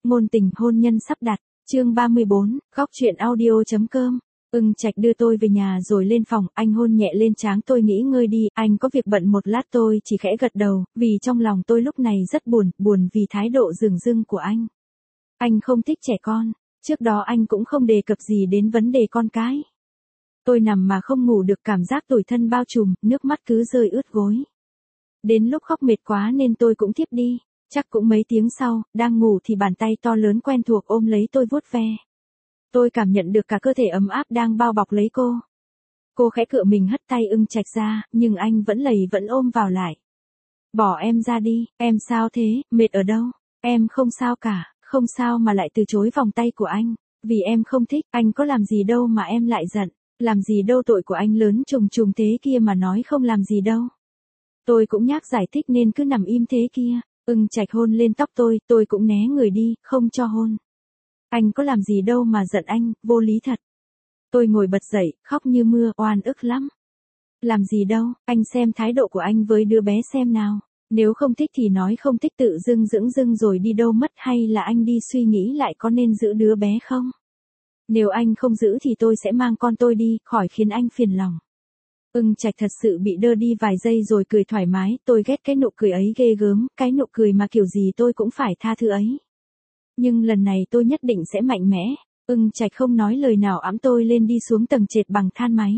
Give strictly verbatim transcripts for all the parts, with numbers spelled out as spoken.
Ngôn tình hôn nhân sắp đặt, chương ba mươi bốn, góc truyện audio.com. Ưng Trạch đưa tôi về nhà rồi lên phòng, anh hôn nhẹ lên trán tôi, nghỉ ngơi đi, anh có việc bận. Một lát tôi chỉ khẽ gật đầu, vì trong lòng tôi lúc này rất buồn, buồn vì thái độ dửng dưng của anh. Anh không thích trẻ con, trước đó anh cũng không đề cập gì đến vấn đề con cái. Tôi nằm mà không ngủ được, cảm giác tủi thân bao trùm, nước mắt cứ rơi ướt gối. Đến lúc khóc mệt quá nên tôi cũng thiếp đi. Chắc cũng mấy tiếng sau, đang ngủ thì bàn tay to lớn quen thuộc ôm lấy tôi vuốt ve. Tôi cảm nhận được cả cơ thể ấm áp đang bao bọc lấy cô. Cô khẽ cựa mình hất tay Ưng Trạch ra, nhưng anh vẫn lầy vẫn ôm vào lại. Bỏ em ra đi, em sao thế, mệt ở đâu? Em không sao cả, không sao mà lại từ chối vòng tay của anh. Vì em không thích, anh có làm gì đâu mà em lại giận. Làm gì đâu, tội của anh lớn trùng trùng thế kia mà nói không làm gì đâu. Tôi cũng nhác giải thích nên cứ nằm im thế kia. Ưng Trạch hôn lên tóc tôi, tôi cũng né người đi, không cho hôn. Anh có làm gì đâu mà giận anh, vô lý thật. Tôi ngồi bật dậy, khóc như mưa, oan ức lắm. Làm gì đâu, anh xem thái độ của anh với đứa bé xem nào. Nếu không thích thì nói không thích, tự dưng dững dưng rồi đi đâu mất, hay là anh đi suy nghĩ lại có nên giữ đứa bé không? Nếu anh không giữ thì tôi sẽ mang con tôi đi, khỏi khiến anh phiền lòng. Ưng Trạch thật sự bị đơ đi vài giây rồi cười thoải mái, tôi ghét cái nụ cười ấy ghê gớm, cái nụ cười mà kiểu gì tôi cũng phải tha thứ ấy. Nhưng lần này tôi nhất định sẽ mạnh mẽ. Ưng Trạch không nói lời nào ẵm tôi lên đi xuống tầng trệt bằng than máy.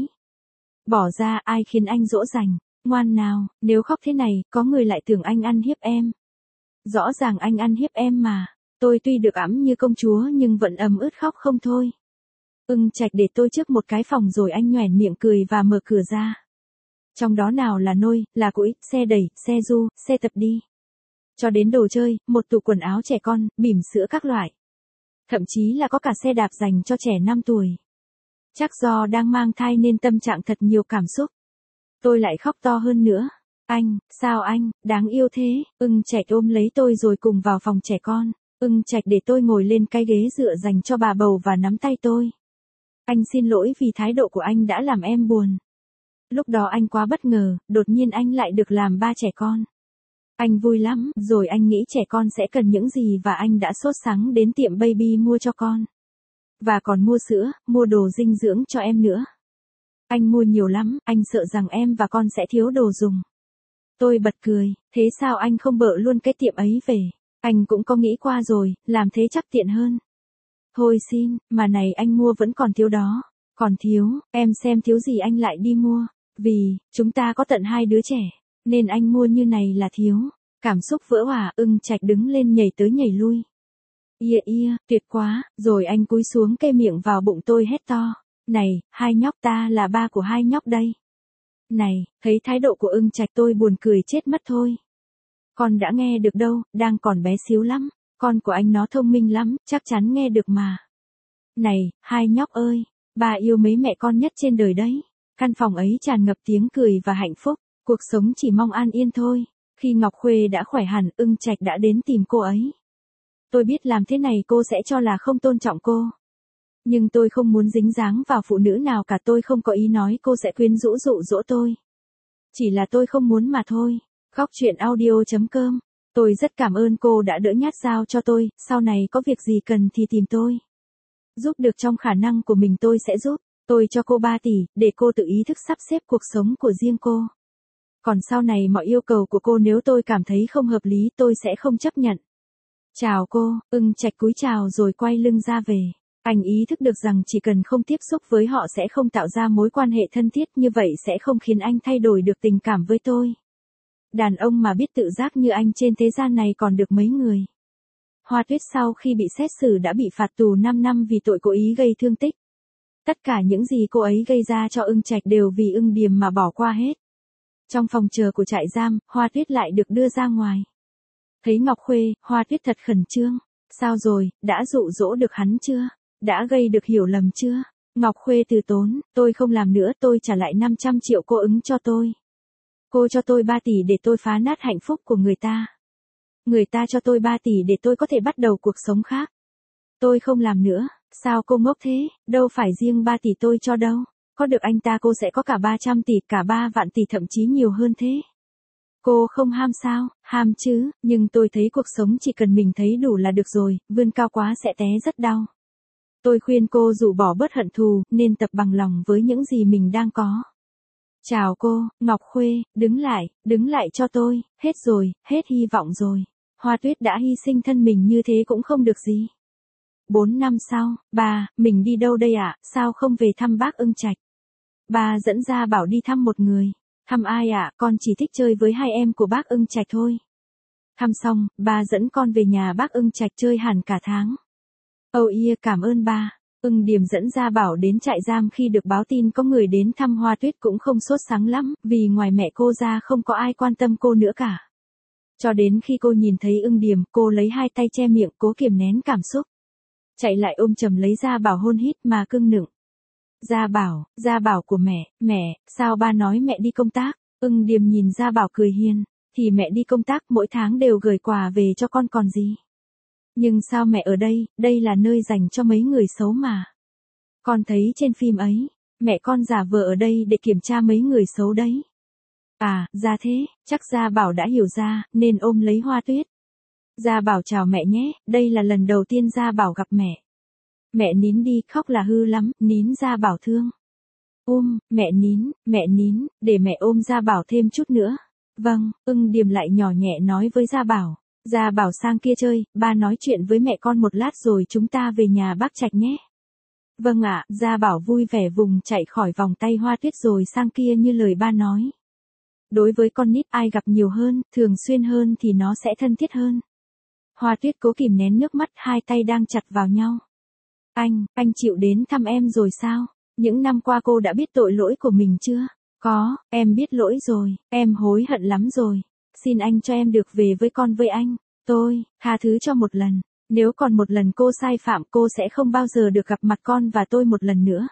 Bỏ ra, ai khiến anh dỗ dành, ngoan nào, nếu khóc thế này, có người lại tưởng anh ăn hiếp em. Rõ ràng anh ăn hiếp em mà. Tôi tuy được ẵm như công chúa nhưng vẫn ấm ướt khóc không thôi. Ưng Trạch để tôi trước một cái phòng rồi anh nhoẻn miệng cười và mở cửa ra. Trong đó nào là nôi, là củi, xe đẩy, xe du, xe tập đi. Cho đến đồ chơi, một tủ quần áo trẻ con, bỉm sữa các loại. Thậm chí là có cả xe đạp dành cho trẻ năm tuổi. Chắc do đang mang thai nên tâm trạng thật nhiều cảm xúc. Tôi lại khóc to hơn nữa. Anh, sao anh, đáng yêu thế. Ưng Trạch ôm lấy tôi rồi cùng vào phòng trẻ con. Ưng Trạch để tôi ngồi lên cái ghế dựa dành cho bà bầu và nắm tay tôi. Anh xin lỗi vì thái độ của anh đã làm em buồn. Lúc đó anh quá bất ngờ, đột nhiên anh lại được làm ba trẻ con. Anh vui lắm, rồi anh nghĩ trẻ con sẽ cần những gì và anh đã sốt sắng đến tiệm baby mua cho con. Và còn mua sữa, mua đồ dinh dưỡng cho em nữa. Anh mua nhiều lắm, anh sợ rằng em và con sẽ thiếu đồ dùng. Tôi bật cười, thế sao anh không bợ luôn cái tiệm ấy về? Anh cũng có nghĩ qua rồi, làm thế chắc tiện hơn. Thôi xin, mà này anh mua vẫn còn thiếu đó. Còn thiếu, em xem thiếu gì anh lại đi mua. Vì, chúng ta có tận hai đứa trẻ, nên anh mua như này là thiếu. Cảm xúc vỡ hòa, Ưng Trạch đứng lên nhảy tới nhảy lui. Ia ia, tuyệt quá, rồi anh cúi xuống kê miệng vào bụng tôi hét to. Này, hai nhóc, ta là ba của hai nhóc đây. Này, thấy thái độ của Ưng Trạch tôi buồn cười chết mất thôi. Con đã nghe được đâu, đang còn bé xíu lắm. Con của anh nó thông minh lắm, chắc chắn nghe được mà. Này, hai nhóc ơi, ba yêu mấy mẹ con nhất trên đời đấy. Căn phòng ấy tràn ngập tiếng cười và hạnh phúc, cuộc sống chỉ mong an yên thôi. Khi Ngọc Khuê đã khỏe hẳn, Ưng Trạch đã đến tìm cô ấy. Tôi biết làm thế này cô sẽ cho là không tôn trọng cô. Nhưng tôi không muốn dính dáng vào phụ nữ nào cả, tôi không có ý nói cô sẽ quyến rũ dụ dỗ tôi. Chỉ là tôi không muốn mà thôi. Góc truyện audio.com. Tôi rất cảm ơn cô đã đỡ nhát dao cho tôi, sau này có việc gì cần thì tìm tôi. Giúp được trong khả năng của mình tôi sẽ giúp. Tôi cho cô ba tỷ, để cô tự ý thức sắp xếp cuộc sống của riêng cô. Còn sau này mọi yêu cầu của cô nếu tôi cảm thấy không hợp lý tôi sẽ không chấp nhận. Chào cô, Ưng Trạch cúi chào rồi quay lưng ra về. Anh ý thức được rằng chỉ cần không tiếp xúc với họ sẽ không tạo ra mối quan hệ thân thiết, như vậy sẽ không khiến anh thay đổi được tình cảm với tôi. Đàn ông mà biết tự giác như anh trên thế gian này còn được mấy người. Hoa Tuyết sau khi bị xét xử đã bị phạt tù năm năm vì tội cố ý gây thương tích. Tất cả những gì cô ấy gây ra cho Ưng Trạch đều vì Ưng Điềm mà bỏ qua hết. Trong phòng chờ của trại giam, Hoa Tuyết lại được đưa ra ngoài. Thấy Ngọc Khuê, Hoa Tuyết thật khẩn trương. Sao rồi, đã dụ dỗ được hắn chưa? Đã gây được hiểu lầm chưa? Ngọc Khuê từ tốn, tôi không làm nữa, tôi trả lại năm trăm triệu cô ứng cho tôi. Cô cho tôi ba tỷ để tôi phá nát hạnh phúc của người ta. Người ta cho tôi ba tỷ để tôi có thể bắt đầu cuộc sống khác. Tôi không làm nữa. Sao cô ngốc thế, đâu phải riêng ba tỷ tôi cho đâu. Có được anh ta cô sẽ có cả ba trăm tỷ, cả ba vạn tỷ, thậm chí nhiều hơn thế. Cô không ham sao? Ham chứ, nhưng tôi thấy cuộc sống chỉ cần mình thấy đủ là được rồi, vươn cao quá sẽ té rất đau. Tôi khuyên cô rũ bỏ bớt hận thù, nên tập bằng lòng với những gì mình đang có. Chào cô, Ngọc Khuê, đứng lại, đứng lại cho tôi, hết rồi, hết hy vọng rồi. Hoa Tuyết đã hy sinh thân mình như thế cũng không được gì. Bốn năm sau, bà, mình đi đâu đây ạ, sao không về thăm bác Ưng Trạch? Bà dẫn Gia Bảo đi thăm một người. Thăm ai ạ, con chỉ thích chơi với hai em của bác Ưng Trạch thôi. Thăm xong, bà dẫn con về nhà bác Ưng Trạch chơi hẳn cả tháng. Âu ia cảm ơn ba. Ưng Điềm dẫn Gia Bảo đến trại giam khi được báo tin có người đến thăm Hoa Tuyết cũng không sốt sắng lắm, vì ngoài mẹ cô ra không có ai quan tâm cô nữa cả. Cho đến khi cô nhìn thấy Ưng Điềm, cô lấy hai tay che miệng cố kiềm nén cảm xúc. Chạy lại ôm chầm lấy Gia Bảo hôn hít mà cưng nựng. Gia Bảo, Gia Bảo của mẹ, mẹ, sao ba nói mẹ đi công tác? Ưng Điềm nhìn Gia Bảo cười hiền, thì mẹ đi công tác mỗi tháng đều gửi quà về cho con còn gì. Nhưng sao mẹ ở đây, đây là nơi dành cho mấy người xấu mà. Con thấy trên phim ấy, mẹ con giả vờ ở đây để kiểm tra mấy người xấu đấy. À, ra thế, chắc Gia Bảo đã hiểu ra, nên ôm lấy Hoa Tuyết. Gia Bảo chào mẹ nhé, đây là lần đầu tiên Gia Bảo gặp mẹ. Mẹ nín đi, khóc là hư lắm, nín Gia Bảo thương. Ôm, mẹ nín, mẹ nín, để mẹ ôm Gia Bảo thêm chút nữa. Vâng, Ưng Điềm lại nhỏ nhẹ nói với Gia Bảo. Gia Bảo sang kia chơi, ba nói chuyện với mẹ con một lát rồi chúng ta về nhà bác Trạch nhé. Vâng ạ, Gia Bảo vui vẻ vùng chạy khỏi vòng tay Hoa Tuyết rồi sang kia như lời ba nói. Đối với con nít ai gặp nhiều hơn, thường xuyên hơn thì nó sẽ thân thiết hơn. Hoa Tuyết cố kìm nén nước mắt, hai tay đang chặt vào nhau. Anh, anh chịu đến thăm em rồi sao? Những năm qua cô đã biết tội lỗi của mình chưa? Có, em biết lỗi rồi, em hối hận lắm rồi. Xin anh cho em được về với con với anh. Tôi, tha thứ cho một lần. Nếu còn một lần cô sai phạm cô sẽ không bao giờ được gặp mặt con và tôi một lần nữa.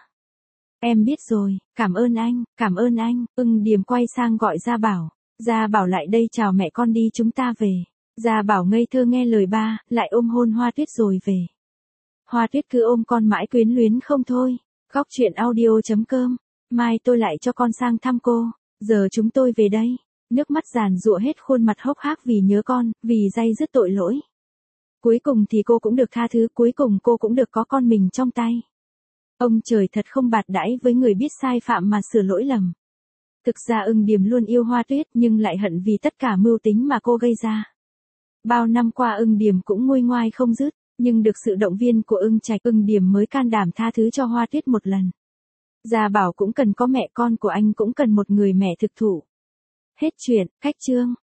Em biết rồi, cảm ơn anh, cảm ơn anh. Ưng Điềm quay sang gọi Gia Bảo. Gia Bảo lại đây chào mẹ con đi chúng ta về. Gia Bảo ngây thơ nghe lời ba, lại ôm hôn Hoa Tuyết rồi về. Hoa Tuyết cứ ôm con mãi quyến luyến không thôi. Góc truyện audio chấm com. Mai tôi lại cho con sang thăm cô. Giờ chúng tôi về đây. Nước mắt giàn giụa hết khuôn mặt hốc hác vì nhớ con, vì day dứt tội lỗi. Cuối cùng thì cô cũng được tha thứ, cuối cùng cô cũng được có con mình trong tay. Ông trời thật không bạt đãi với người biết sai phạm mà sửa lỗi lầm. Thực ra Ưng Điềm luôn yêu Hoa Tuyết nhưng lại hận vì tất cả mưu tính mà cô gây ra. Bao năm qua Ưng Điềm cũng nguôi ngoai không dứt, nhưng được sự động viên của Ưng Trạch, Ưng Điềm mới can đảm tha thứ cho Hoa Tuyết một lần. Gia Bảo cũng cần có mẹ, con của anh cũng cần một người mẹ thực thụ. Hết chuyện, cách chương.